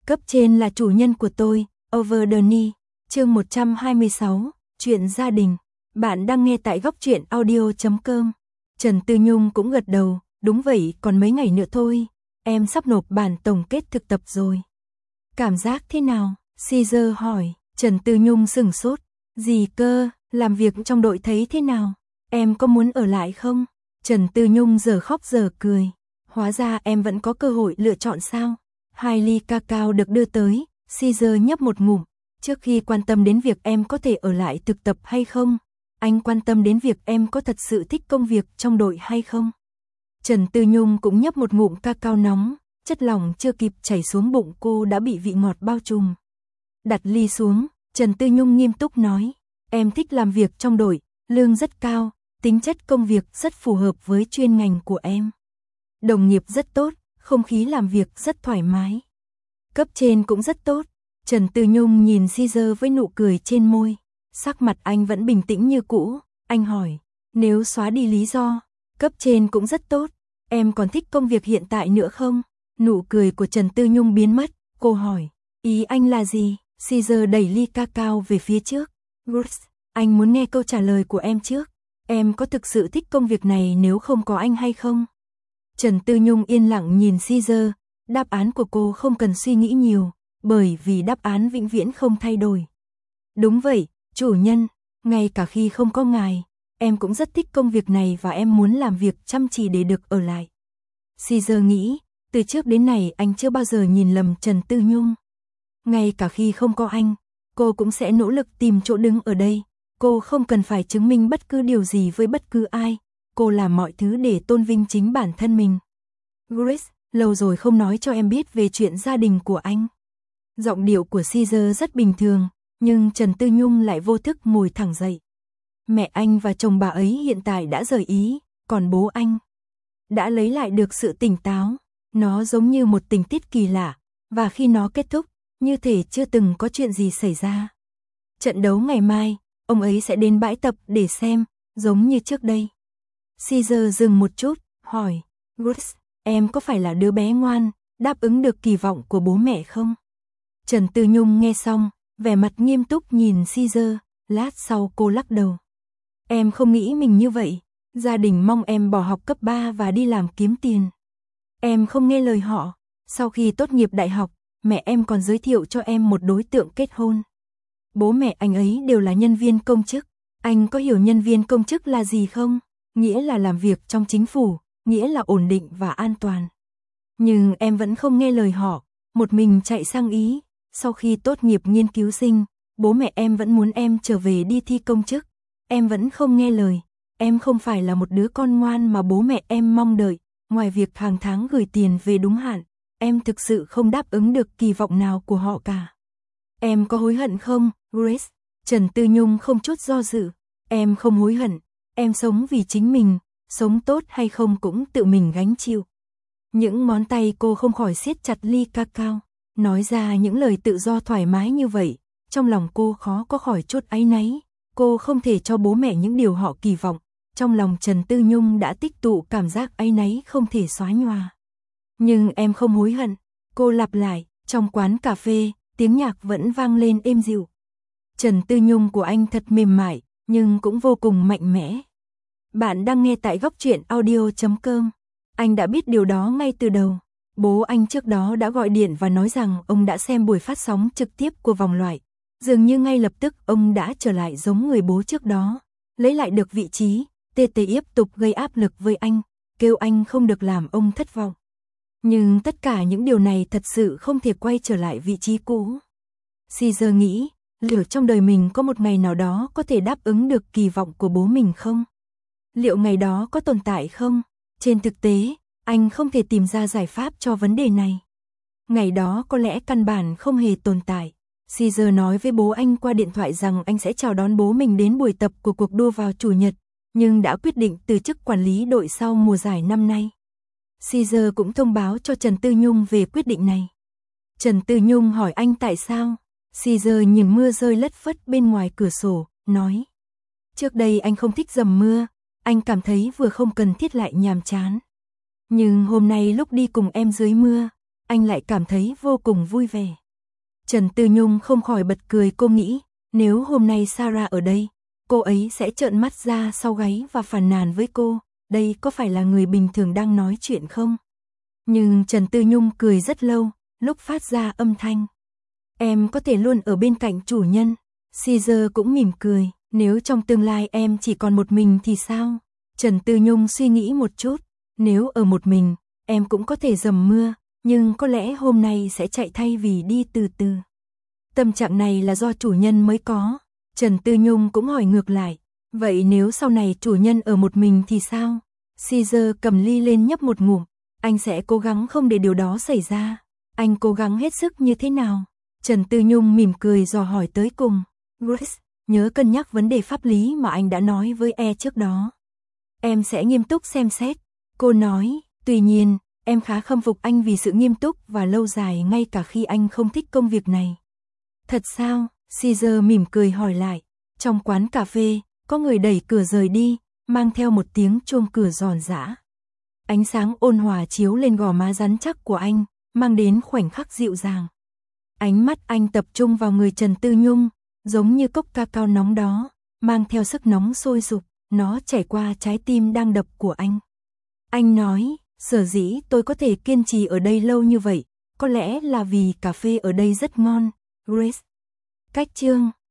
Cấp trên là chủ nhân của tôi, Over the Knee, chương 126, chuyện gia đình. Bạn đang nghe tại góc truyện audio.com. Trần Tư Nhung cũng gật đầu, đúng vậy, còn mấy ngày nữa thôi, em sắp nộp bản tổng kết thực tập rồi. Cảm giác thế nào? Caesar hỏi. Trần Tư Nhung sửng sốt. Gì cơ, làm việc trong đội thấy thế nào? Em có muốn ở lại không? Trần Tư Nhung giờ khóc giờ cười. Hóa ra em vẫn có cơ hội lựa chọn sao? 2 ly cacao được đưa tới, Caesar nhấp một ngụm. Trước khi quan tâm đến việc em có thể ở lại thực tập hay không, anh quan tâm đến việc em có thật sự thích công việc trong đội hay không. Trần Tư Nhung cũng nhấp một ngụm cacao nóng, chất lỏng chưa kịp chảy xuống bụng cô đã bị vị ngọt bao trùm. Đặt ly xuống, Trần Tư Nhung nghiêm túc nói, em thích làm việc trong đội, lương rất cao, tính chất công việc rất phù hợp với chuyên ngành của em. Đồng nghiệp rất tốt, không khí làm việc rất thoải mái. Cấp trên cũng rất tốt. Trần Tư Nhung nhìn Caesar với nụ cười trên môi. Sắc mặt anh vẫn bình tĩnh như cũ. Anh hỏi, nếu xóa đi lý do, cấp trên cũng rất tốt, em còn thích công việc hiện tại nữa không? Nụ cười của Trần Tư Nhung biến mất. Cô hỏi, ý anh là gì? Caesar đẩy ly cacao về phía trước. Bruce, anh muốn nghe câu trả lời của em trước. Em có thực sự thích công việc này nếu không có anh hay không? Trần Tư Nhung yên lặng nhìn Caesar, đáp án của cô không cần suy nghĩ nhiều, bởi vì đáp án vĩnh viễn không thay đổi. Đúng vậy, chủ nhân, ngay cả khi không có ngài, em cũng rất thích công việc này và em muốn làm việc chăm chỉ để được ở lại. Caesar nghĩ, từ trước đến nay anh chưa bao giờ nhìn lầm Trần Tư Nhung. Ngay cả khi không có anh, cô cũng sẽ nỗ lực tìm chỗ đứng ở đây. Cô không cần phải chứng minh bất cứ điều gì với bất cứ ai. Cô làm mọi thứ để tôn vinh chính bản thân mình. Grace, lâu rồi không nói cho em biết về chuyện gia đình của anh. Giọng điệu của Caesar rất bình thường, nhưng Trần Tư Nhung lại vô thức ngồi thẳng dậy. Mẹ anh và chồng bà ấy hiện tại đã rời Ý, còn bố anh đã lấy lại được sự tỉnh táo. Nó giống như một tình tiết kỳ lạ, và khi nó kết thúc, như thể chưa từng có chuyện gì xảy ra. Trận đấu ngày mai, ông ấy sẽ đến bãi tập để xem, giống như trước đây. Caesar dừng một chút, hỏi, Grace, em có phải là đứa bé ngoan, đáp ứng được kỳ vọng của bố mẹ không? Trần Tư Nhung nghe xong, vẻ mặt nghiêm túc nhìn Caesar, lát sau cô lắc đầu. Em không nghĩ mình như vậy, gia đình mong em bỏ học cấp 3 và đi làm kiếm tiền. Em không nghe lời họ, sau khi tốt nghiệp đại học, mẹ em còn giới thiệu cho em một đối tượng kết hôn. Bố mẹ anh ấy đều là nhân viên công chức, anh có hiểu nhân viên công chức là gì không? Nghĩa là làm việc trong chính phủ, nghĩa là ổn định và an toàn. Nhưng em vẫn không nghe lời họ, một mình chạy sang Ý. Sau khi tốt nghiệp nghiên cứu sinh, bố mẹ em vẫn muốn em trở về đi thi công chức. Em vẫn không nghe lời, em không phải là một đứa con ngoan mà bố mẹ em mong đợi. Ngoài việc hàng tháng gửi tiền về đúng hạn, em thực sự không đáp ứng được kỳ vọng nào của họ cả. Em có hối hận không, Grace? Trần Tư Nhung không chút do dự. Em không hối hận, em sống vì chính mình, sống tốt hay không cũng tự mình gánh chịu. Những ngón tay cô không khỏi siết chặt ly cacao, nói ra những lời tự do thoải mái như vậy, trong lòng cô khó có khỏi chút áy náy. Cô không thể cho bố mẹ những điều họ kỳ vọng, trong lòng Trần Tư Nhung đã tích tụ cảm giác áy náy không thể xóa nhòa. Nhưng em không hối hận, cô lặp lại, trong quán cà phê, tiếng nhạc vẫn vang lên êm dịu. Trần Tư Nhung của anh thật mềm mại, nhưng cũng vô cùng mạnh mẽ. Bạn đang nghe tại góc truyện audio.com. Anh đã biết điều đó ngay từ đầu. Bố anh trước đó đã gọi điện và nói rằng ông đã xem buổi phát sóng trực tiếp của vòng loại. Dường như ngay lập tức ông đã trở lại giống người bố trước đó. Lấy lại được vị trí, tê tiếp tục gây áp lực với anh, kêu anh không được làm ông thất vọng. Nhưng tất cả những điều này thật sự không thể quay trở lại vị trí cũ. Caesar nghĩ, liệu trong đời mình có một ngày nào đó có thể đáp ứng được kỳ vọng của bố mình không? Liệu ngày đó có tồn tại không? Trên thực tế, anh không thể tìm ra giải pháp cho vấn đề này. Ngày đó có lẽ căn bản không hề tồn tại. Caesar nói với bố anh qua điện thoại rằng anh sẽ chào đón bố mình đến buổi tập của cuộc đua vào Chủ nhật, nhưng đã quyết định từ chức quản lý đội sau mùa giải năm nay. Caesar cũng thông báo cho Trần Tư Nhung về quyết định này. Trần Tư Nhung hỏi anh tại sao. Caesar nhìn mưa rơi lất phất bên ngoài cửa sổ, nói. Trước đây anh không thích dầm mưa, anh cảm thấy vừa không cần thiết lại nhàm chán. Nhưng hôm nay lúc đi cùng em dưới mưa, anh lại cảm thấy vô cùng vui vẻ. Trần Tư Nhung không khỏi bật cười, cô nghĩ, nếu hôm nay Sarah ở đây, cô ấy sẽ trợn mắt ra sau gáy và phàn nàn với cô, đây có phải là người bình thường đang nói chuyện không? Nhưng Trần Tư Nhung cười rất lâu, lúc phát ra âm thanh. Em có thể luôn ở bên cạnh chủ nhân. Caesar cũng mỉm cười, nếu trong tương lai em chỉ còn một mình thì sao? Trần Tư Nhung suy nghĩ một chút, nếu ở một mình, em cũng có thể dầm mưa, nhưng có lẽ hôm nay sẽ chạy thay vì đi từ từ. Tâm trạng này là do chủ nhân mới có. Trần Tư Nhung cũng hỏi ngược lại, vậy nếu sau này chủ nhân ở một mình thì sao? Caesar cầm ly lên nhấp một ngụm, anh sẽ cố gắng không để điều đó xảy ra. Anh cố gắng hết sức như thế nào? Trần Tư Nhung mỉm cười dò hỏi tới cùng. Grace, nhớ cân nhắc vấn đề pháp lý mà anh đã nói với trước đó. Em sẽ nghiêm túc xem xét. Cô nói, tuy nhiên, em khá khâm phục anh vì sự nghiêm túc và lâu dài ngay cả khi anh không thích công việc này. Thật sao? Caesar mỉm cười hỏi lại. Trong quán cà phê, có người đẩy cửa rời đi, mang theo một tiếng chuông cửa giòn giã. Ánh sáng ôn hòa chiếu lên gò má rắn chắc của anh, mang đến khoảnh khắc dịu dàng. Ánh mắt anh tập trung vào người Trần Tư Nhung, giống như cốc cacao nóng đó, mang theo sức nóng sôi sục, nó chảy qua trái tim đang đập của anh. Anh nói, sở dĩ tôi có thể kiên trì ở đây lâu như vậy, có lẽ là vì cà phê ở đây rất ngon, Grace. Cách chương